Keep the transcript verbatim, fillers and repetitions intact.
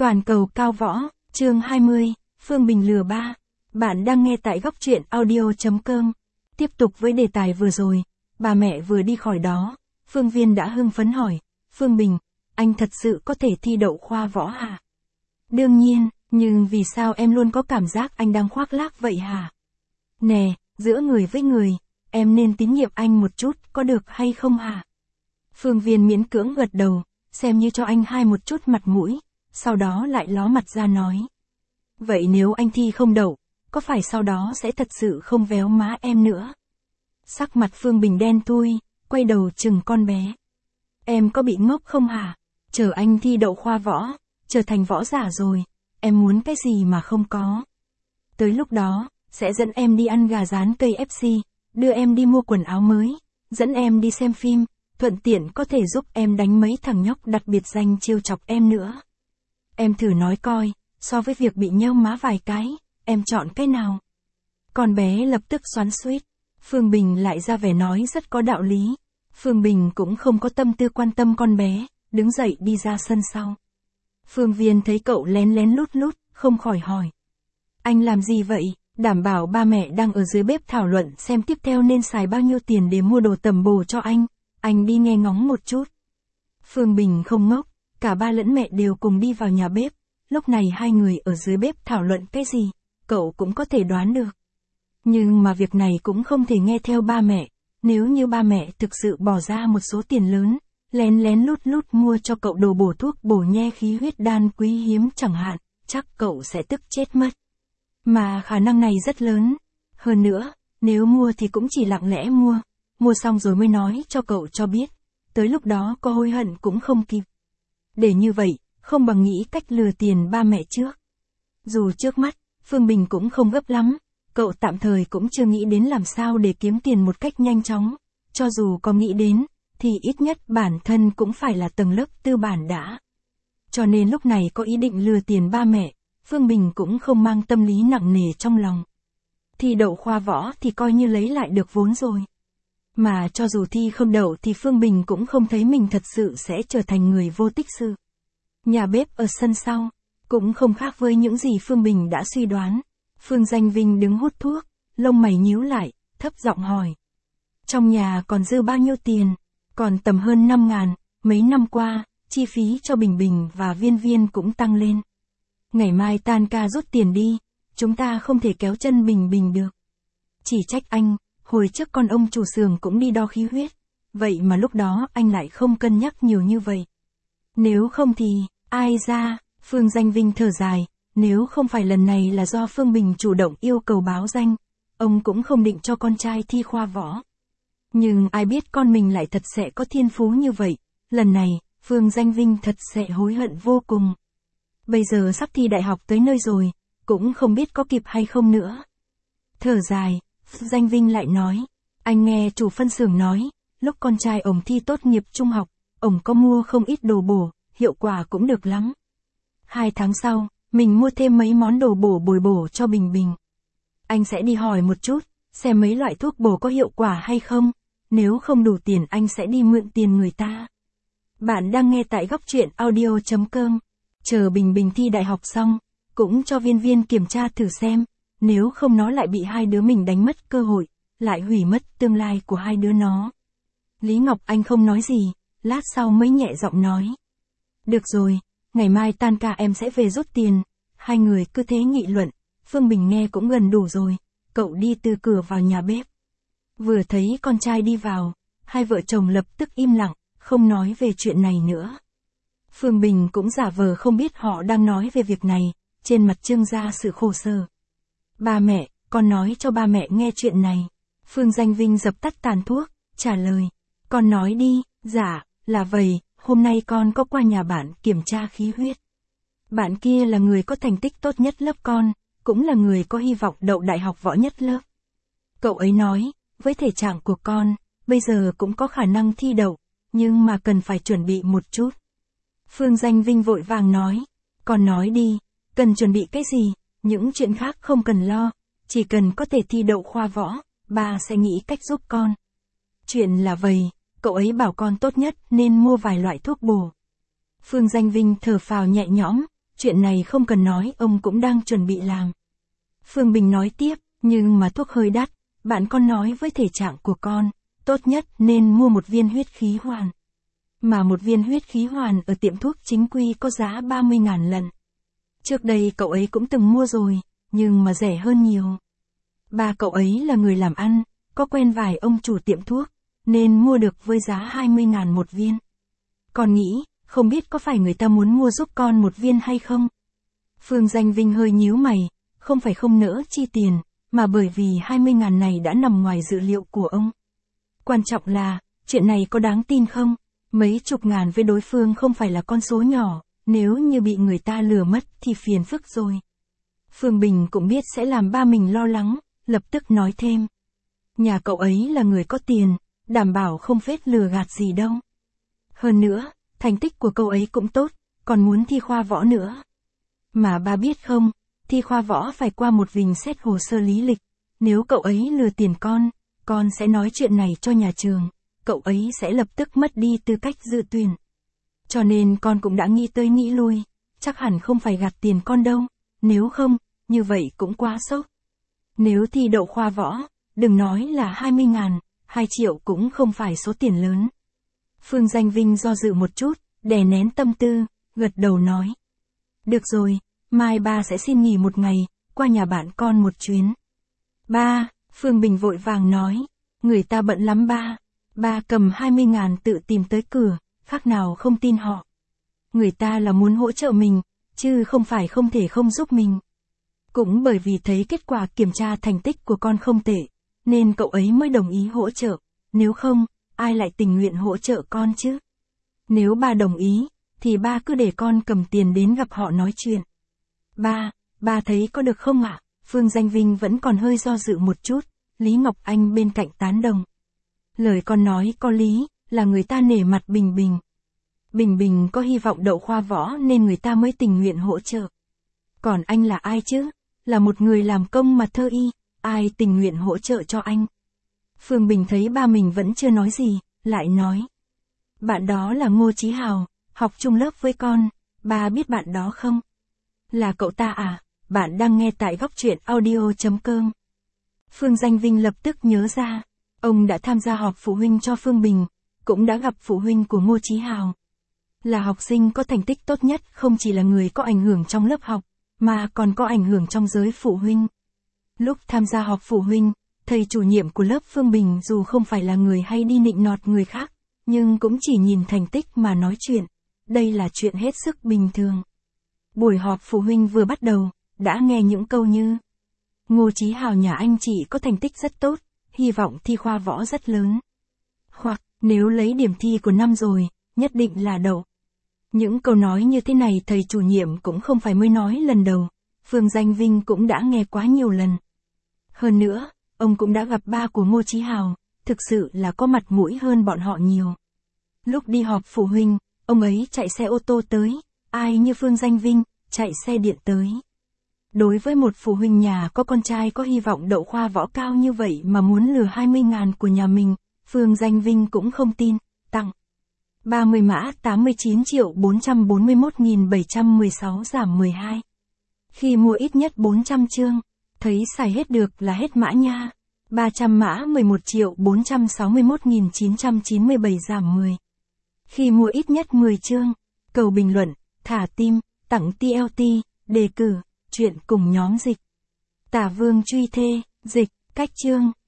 Toàn cầu cao võ, chương hai mươi, Phương Bình lừa ba. Bạn đang nghe tại góc truyện audio.com. Tiếp tục với đề tài vừa rồi, bà mẹ vừa đi khỏi đó, Phương Viên đã hưng phấn hỏi, Phương Bình, anh thật sự có thể thi đậu khoa võ hả? Đương nhiên, nhưng vì sao em luôn có cảm giác anh đang khoác lác vậy hả? Nè, giữa người với người, em nên tín nhiệm anh một chút, có được hay không hả? Phương Viên miễn cưỡng gật đầu, xem như cho anh hai một chút mặt mũi, sau đó lại ló mặt ra nói. Vậy nếu anh thi không đậu, có phải sau đó sẽ thật sự không véo má em nữa? Sắc mặt Phương Bình đen thui, quay đầu chừng con bé. Em có bị ngốc không hả? Chờ anh thi đậu khoa võ, trở thành võ giả rồi, em muốn cái gì mà không có? Tới lúc đó, sẽ dẫn em đi ăn gà rán cây ép xê, đưa em đi mua quần áo mới, dẫn em đi xem phim, thuận tiện có thể giúp em đánh mấy thằng nhóc đặc biệt danh trêu chọc em nữa. Em thử nói coi, so với việc bị nheo má vài cái, em chọn cái nào? Con bé lập tức xoắn xuýt. Phương Bình lại ra vẻ nói rất có đạo lý. Phương Bình cũng không có tâm tư quan tâm con bé, đứng dậy đi ra sân sau. Phương Viên thấy cậu lén lén lút lút, không khỏi hỏi. Anh làm gì vậy? Đảm bảo ba mẹ đang ở dưới bếp thảo luận xem tiếp theo nên xài bao nhiêu tiền để mua đồ tầm bổ cho anh. Anh đi nghe ngóng một chút. Phương Bình không ngốc, cả ba lẫn mẹ đều cùng đi vào nhà bếp. Lúc này hai người ở dưới bếp thảo luận cái gì, cậu cũng có thể đoán được. Nhưng mà việc này cũng không thể nghe theo ba mẹ. Nếu như ba mẹ thực sự bỏ ra một số tiền lớn, lén lén lút lút mua cho cậu đồ bổ thuốc bổ nhe khí huyết đan quý hiếm chẳng hạn, chắc cậu sẽ tức chết mất. Mà khả năng này rất lớn. Hơn nữa, nếu mua thì cũng chỉ lặng lẽ mua. Mua xong rồi mới nói cho cậu cho biết. Tới lúc đó có hối hận cũng không kịp. Để như vậy, không bằng nghĩ cách lừa tiền ba mẹ trước. Dù trước mắt, Phương Bình cũng không gấp lắm. Cậu tạm thời cũng chưa nghĩ đến làm sao để kiếm tiền một cách nhanh chóng. Cho dù có nghĩ đến, thì ít nhất bản thân cũng phải là tầng lớp tư bản đã. Cho nên lúc này có ý định lừa tiền ba mẹ, Phương Bình cũng không mang tâm lý nặng nề trong lòng. Thi đậu khoa võ thì coi như lấy lại được vốn rồi. Mà cho dù thi không đậu thì Phương Bình cũng không thấy mình thật sự sẽ trở thành người vô tích sự. Nhà bếp ở sân sau, cũng không khác với những gì Phương Bình đã suy đoán. Phương Danh Vinh đứng hút thuốc, lông mày nhíu lại, thấp giọng hỏi. Trong nhà còn dư bao nhiêu tiền? Còn tầm hơn năm ngàn, mấy năm qua, chi phí cho Bình Bình và Viên Viên cũng tăng lên. Ngày mai tan ca rút tiền đi, chúng ta không thể kéo chân Bình Bình được. Chỉ trách anh, hồi trước con ông chủ xưởng cũng đi đo khí huyết, vậy mà lúc đó anh lại không cân nhắc nhiều như vậy. Nếu không thì, ai ra, Phương Danh Vinh thở dài, nếu không phải lần này là do Phương Bình chủ động yêu cầu báo danh, ông cũng không định cho con trai thi khoa võ. Nhưng ai biết con mình lại thật sẽ có thiên phú như vậy, lần này, Phương Danh Vinh thật sẽ hối hận vô cùng. Bây giờ sắp thi đại học tới nơi rồi, cũng không biết có kịp hay không nữa. Thở dài, Danh Vinh lại nói, anh nghe chủ phân xưởng nói, lúc con trai ổng thi tốt nghiệp trung học, ổng có mua không ít đồ bổ, hiệu quả cũng được lắm. Hai tháng sau, mình mua thêm mấy món đồ bổ bồi bổ cho Bình Bình. Anh sẽ đi hỏi một chút, xem mấy loại thuốc bổ có hiệu quả hay không, nếu không đủ tiền anh sẽ đi mượn tiền người ta. Bạn đang nghe tại góc truyện audio.com. Chờ Bình Bình thi đại học xong, cũng cho Viên Viên kiểm tra thử xem, nếu không nó lại bị hai đứa mình đánh mất cơ hội, lại hủy mất tương lai của hai đứa nó. Lý Ngọc Anh không nói gì, lát sau mới nhẹ giọng nói. Được rồi, ngày mai tan ca em sẽ về rút tiền. Hai người cứ thế nghị luận, Phương Bình nghe cũng gần đủ rồi, cậu đi từ cửa vào nhà bếp. Vừa thấy con trai đi vào, hai vợ chồng lập tức im lặng, không nói về chuyện này nữa. Phương Bình cũng giả vờ không biết họ đang nói về việc này, trên mặt trưng ra sự khổ sở. Ba mẹ, con nói cho ba mẹ nghe chuyện này. Phương Danh Vinh dập tắt tàn thuốc, trả lời. Con nói đi, dạ, là vậy, hôm nay con có qua nhà bạn kiểm tra khí huyết. Bạn kia là người có thành tích tốt nhất lớp con, cũng là người có hy vọng đậu đại học võ nhất lớp. Cậu ấy nói, với thể trạng của con, bây giờ cũng có khả năng thi đậu, nhưng mà cần phải chuẩn bị một chút. Phương Danh Vinh vội vàng nói, con nói đi, cần chuẩn bị cái gì, những chuyện khác không cần lo, chỉ cần có thể thi đậu khoa võ, ba sẽ nghĩ cách giúp con. Chuyện là vậy, cậu ấy bảo con tốt nhất nên mua vài loại thuốc bổ. Phương Danh Vinh thở phào nhẹ nhõm, chuyện này không cần nói, ông cũng đang chuẩn bị làm. Phương Bình nói tiếp, nhưng mà thuốc hơi đắt, bạn con nói với thể trạng của con, tốt nhất nên mua một viên huyết khí hoàn. Mà một viên huyết khí hoàn ở tiệm thuốc chính quy có giá ba mươi ngàn lần. Trước đây cậu ấy cũng từng mua rồi, nhưng mà rẻ hơn nhiều. Ba cậu ấy là người làm ăn, có quen vài ông chủ tiệm thuốc, nên mua được với giá hai mươi ngàn một viên. Con nghĩ, không biết có phải người ta muốn mua giúp con một viên hay không? Phương Danh Vinh hơi nhíu mày, không phải không nỡ chi tiền, mà bởi vì hai mươi ngàn này đã nằm ngoài dự liệu của ông. Quan trọng là, chuyện này có đáng tin không? Mấy chục ngàn với đối phương không phải là con số nhỏ, nếu như bị người ta lừa mất thì phiền phức rồi. Phương Bình cũng biết sẽ làm ba mình lo lắng, lập tức nói thêm. Nhà cậu ấy là người có tiền, đảm bảo không phết lừa gạt gì đâu. Hơn nữa, thành tích của cậu ấy cũng tốt, còn muốn thi khoa võ nữa. Mà ba biết không, thi khoa võ phải qua một vình xét hồ sơ lý lịch, nếu cậu ấy lừa tiền con, con sẽ nói chuyện này cho nhà trường, cậu ấy sẽ lập tức mất đi tư cách dự tuyển. Cho nên con cũng đã nghĩ tới nghĩ lui, chắc hẳn không phải gạt tiền con đâu, nếu không, như vậy cũng quá sốc. Nếu thi đậu khoa võ, đừng nói là hai mươi ngàn, hai triệu cũng không phải số tiền lớn. Phương Danh Vinh do dự một chút, đè nén tâm tư, gật đầu nói. Được rồi, mai ba sẽ xin nghỉ một ngày, qua nhà bạn con một chuyến. Ba, Phương Bình vội vàng nói, người ta bận lắm ba. Ba cầm hai mươi ngàn tự tìm tới cửa, khác nào không tin họ. Người ta là muốn hỗ trợ mình, chứ không phải không thể không giúp mình. Cũng bởi vì thấy kết quả kiểm tra thành tích của con không tệ, nên cậu ấy mới đồng ý hỗ trợ, nếu không, ai lại tình nguyện hỗ trợ con chứ? Nếu ba đồng ý, thì ba cứ để con cầm tiền đến gặp họ nói chuyện. Ba, ba thấy có được không ạ? Phương Danh Vinh vẫn còn hơi do dự một chút, Lý Ngọc Anh bên cạnh tán đồng. Lời con nói có lý, là người ta nể mặt Bình Bình. Bình Bình có hy vọng đậu khoa võ nên người ta mới tình nguyện hỗ trợ. Còn anh là ai chứ? Là một người làm công mà thơ y, ai tình nguyện hỗ trợ cho anh? Phương Bình thấy ba mình vẫn chưa nói gì, lại nói. Bạn đó là Ngô Chí Hào, học chung lớp với con, ba biết bạn đó không? Là cậu ta à? Bạn đang nghe tại góc truyện audio chấm com. Phương Danh Vinh lập tức nhớ ra, ông đã tham gia họp phụ huynh cho Phương Bình, cũng đã gặp phụ huynh của Ngô Chí Hào. Là học sinh có thành tích tốt nhất, không chỉ là người có ảnh hưởng trong lớp học, mà còn có ảnh hưởng trong giới phụ huynh. Lúc tham gia họp phụ huynh, thầy chủ nhiệm của lớp Phương Bình dù không phải là người hay đi nịnh nọt người khác, nhưng cũng chỉ nhìn thành tích mà nói chuyện. Đây là chuyện hết sức bình thường. Buổi họp phụ huynh vừa bắt đầu, đã nghe những câu như Ngô Chí Hào nhà anh chị có thành tích rất tốt, hy vọng thi khoa võ rất lớn. Hoặc, nếu lấy điểm thi của năm rồi, nhất định là đậu. Những câu nói như thế này thầy chủ nhiệm cũng không phải mới nói lần đầu, Phương Danh Vinh cũng đã nghe quá nhiều lần. Hơn nữa, ông cũng đã gặp ba của Ngô Chí Hào, thực sự là có mặt mũi hơn bọn họ nhiều. Lúc đi họp phụ huynh, ông ấy chạy xe ô tô tới, ai như Phương Danh Vinh, chạy xe điện tới. Đối với một phụ huynh nhà có con trai có hy vọng đậu khoa võ cao như vậy mà muốn lừa hai mươi ngàn của nhà mình, Phương Danh Vinh cũng không tin, tặng. ba mươi mã tám mươi chín triệu bốn trăm bốn mươi mốt nghìn bảy trăm mười sáu giảm mười hai. Khi mua ít nhất bốn trăm chương, thấy xài hết được là hết mã nha. ba trăm mã mười một triệu bốn trăm sáu mươi mốt nghìn chín trăm chín mươi bảy giảm mười. Khi mua ít nhất mười chương, cầu bình luận, thả tim, tặng tê lờ tê, đề cử, chuyện cùng nhóm dịch. Tả Vương truy thê, dịch, cách chương.